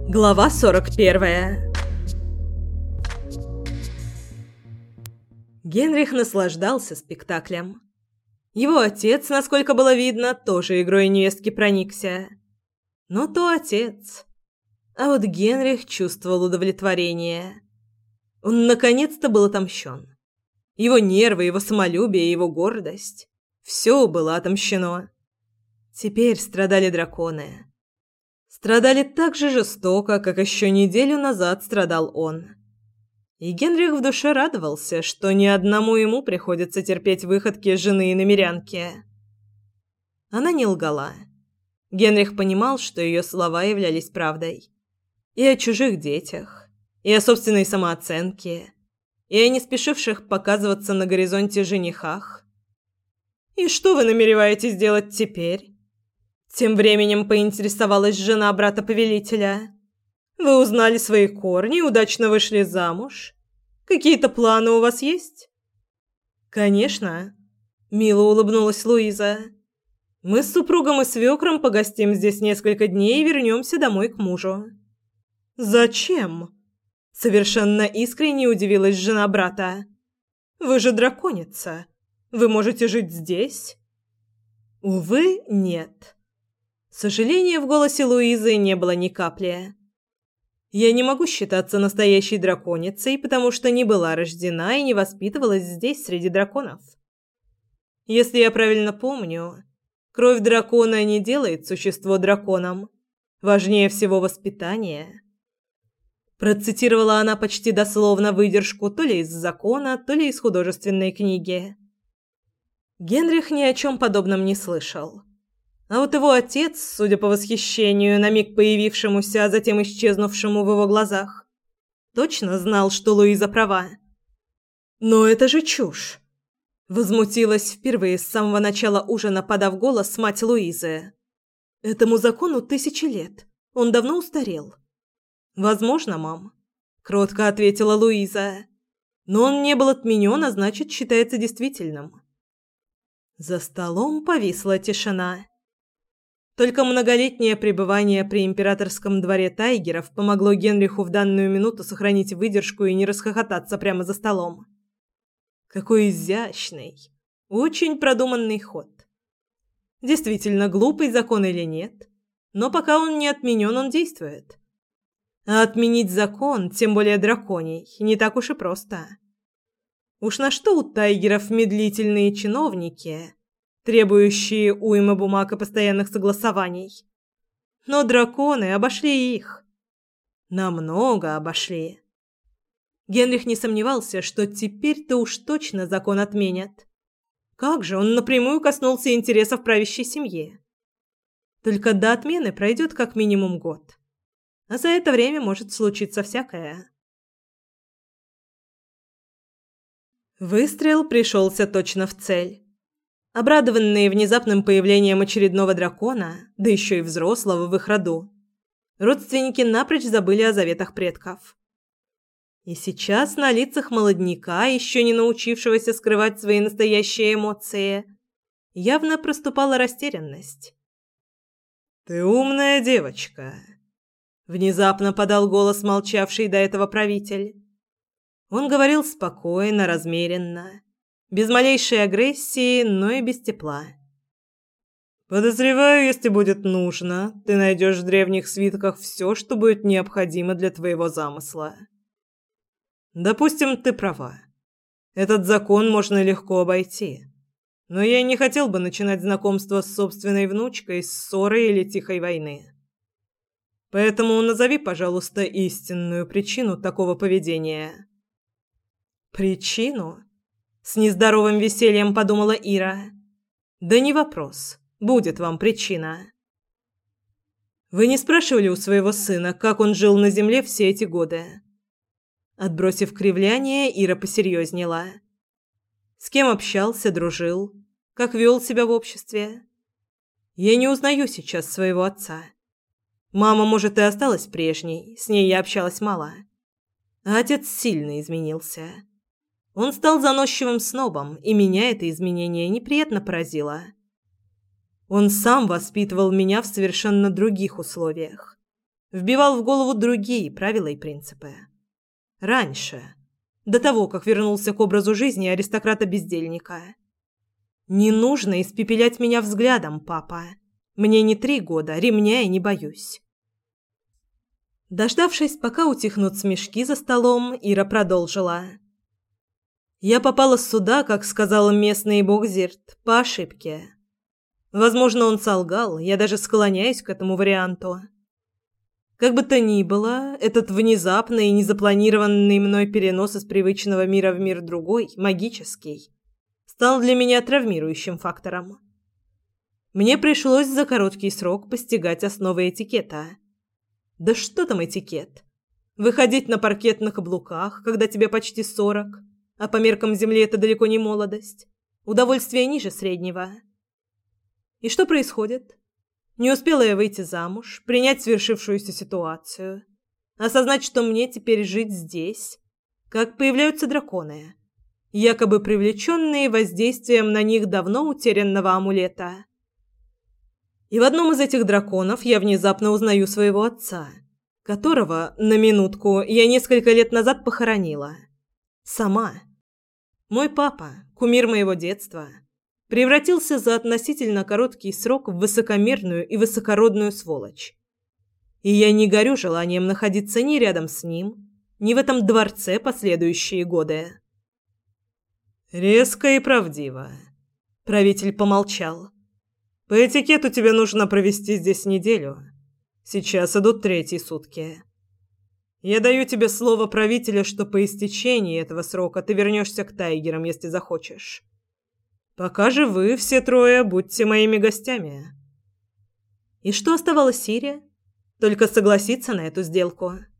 Глава 41. Генрих наслаждался спектаклем. Его отец, насколько было видно, тоже игрой невестки проникся. Но то отец. А вот Генрих чувствовал удовлетворение. Он наконец-то был отомщен. Его нервы, его самолюбие, его гордость – все было отомщено. Теперь страдали драконы. Страдали так же жестоко, как еще неделю назад страдал он. И Генрих в душе радовался, что ни одному ему приходится терпеть выходки жены и намерянки. Она не лгала. Генрих понимал, что ее слова являлись правдой. И о чужих детях, и о собственной самооценке, и о не спешивших показываться на горизонте женихах. «И что вы намереваетесь делать теперь?» Тем временем поинтересовалась жена брата повелителя. «Вы узнали свои корни и удачно вышли замуж? Какие-то планы у вас есть?» «Конечно», — мило улыбнулась Луиза. «Мы с супругом и свекром погостим здесь несколько дней и вернемся домой к мужу». «Зачем?» — совершенно искренне удивилась жена брата. «Вы же драконица. Вы можете жить здесь?» «Увы, нет». Сожаления в голосе Луизы не было ни капли. «Я не могу считаться настоящей драконицей, потому что не была рождена и не воспитывалась здесь, среди драконов. Если я правильно помню, кровь дракона не делает существо драконом. Важнее всего воспитание». Процитировала она почти дословно выдержку то ли из закона, то ли из художественной книги. Генрих ни о чем подобном не слышал. А вот его отец, судя по восхищению, на миг появившемуся, а затем исчезнувшему в его глазах, точно знал, что Луиза права. «Но это же чушь!» Возмутилась впервые с самого начала ужина, подав голос, мать Луизы. «Этому закону 1000 лет. Он давно устарел». «Возможно, мам», — кротко ответила Луиза. «Но он не был отменен, а значит, считается действительным». За столом повисла тишина. Только многолетнее пребывание при императорском дворе Тайгеров помогло Генриху в данную минуту сохранить выдержку и не расхохотаться прямо за столом. Какой изящный, очень продуманный ход. Действительно, глупый закон или нет, но пока он не отменен, он действует. А отменить закон, тем более драконий, не так уж и просто. Уж на что у Тайгеров медлительные чиновники, требующие уймы бумаг и постоянных согласований. Но драконы обошли их. Намного обошли. Генрих не сомневался, что теперь-то уж точно закон отменят. Как же он напрямую коснулся интересов правящей семьи. Только до отмены пройдет как минимум год. А за это время может случиться всякое. Выстрел пришелся точно в цель. Обрадованные внезапным появлением очередного дракона, да еще и взрослого в их роду, родственники напрочь забыли о заветах предков. И сейчас на лицах молодняка, еще не научившегося скрывать свои настоящие эмоции, явно проступала растерянность. «Ты умная девочка», — внезапно подал голос молчавший до этого правитель. Он говорил спокойно, размеренно, без малейшей агрессии, но и без тепла. «Подозреваю, если будет нужно, ты найдешь в древних свитках все, что будет необходимо для твоего замысла. Допустим, ты права. Этот закон можно легко обойти. Но я не хотел бы начинать знакомство с собственной внучкой с ссоры или тихой войны. Поэтому назови, пожалуйста, истинную причину такого поведения». «Причину?» — с нездоровым весельем подумала Ира. «Да не вопрос. Будет вам причина». «Вы не спрашивали у своего сына, как он жил на земле все эти годы?» Отбросив кривляние, Ира посерьезнела. «С кем общался, дружил? Как вел себя в обществе?» «Я не узнаю сейчас своего отца. Мама, может, и осталась прежней, с ней я общалась мало. А отец сильно изменился. Он стал заносчивым снобом, и меня это изменение неприятно поразило. Он сам воспитывал меня в совершенно других условиях. вбивал в голову другие правила и принципы. Раньше, до того, как вернулся к образу жизни аристократа-бездельника. Не нужно испепелять меня взглядом, папа. Мне не 3 года, ремня я не боюсь. Дождавшись, пока утихнут смешки за столом, Ира продолжила. Я попала сюда, как сказал местный богзирт, по ошибке. Возможно, он солгал, я даже склоняюсь к этому варианту. Как бы то ни было, этот внезапный и незапланированный мной перенос из привычного мира в мир другой, магический, стал для меня травмирующим фактором. Мне пришлось за короткий срок постигать основы этикета. Да что там этикет? Выходить на паркет на каблуках, когда тебе почти 40, а по меркам Земли это далеко не молодость. Удовольствие ниже среднего. И что происходит? Не успела я выйти замуж, принять свершившуюся ситуацию, осознать, что мне теперь жить здесь, как появляются драконы, якобы привлеченные воздействием на них давно утерянного амулета. И в одном из этих драконов я внезапно узнаю своего отца, которого, на минутку, я несколько лет назад похоронила. Сама. Мой папа, кумир моего детства, превратился за относительно короткий срок в высокомерную и высокородную сволочь. И я не горю желанием находиться ни рядом с ним, ни в этом дворце последующие годы. Резко и правдиво. Правитель помолчал. По этикету тебе нужно провести здесь неделю. Сейчас идут 3-й сутки. Я даю тебе слово правителя, что по истечении этого срока ты вернешься к Тайгерам, если захочешь. Пока же вы, все 3, будьте моими гостями. И что оставалось Сире? Только согласиться на эту сделку.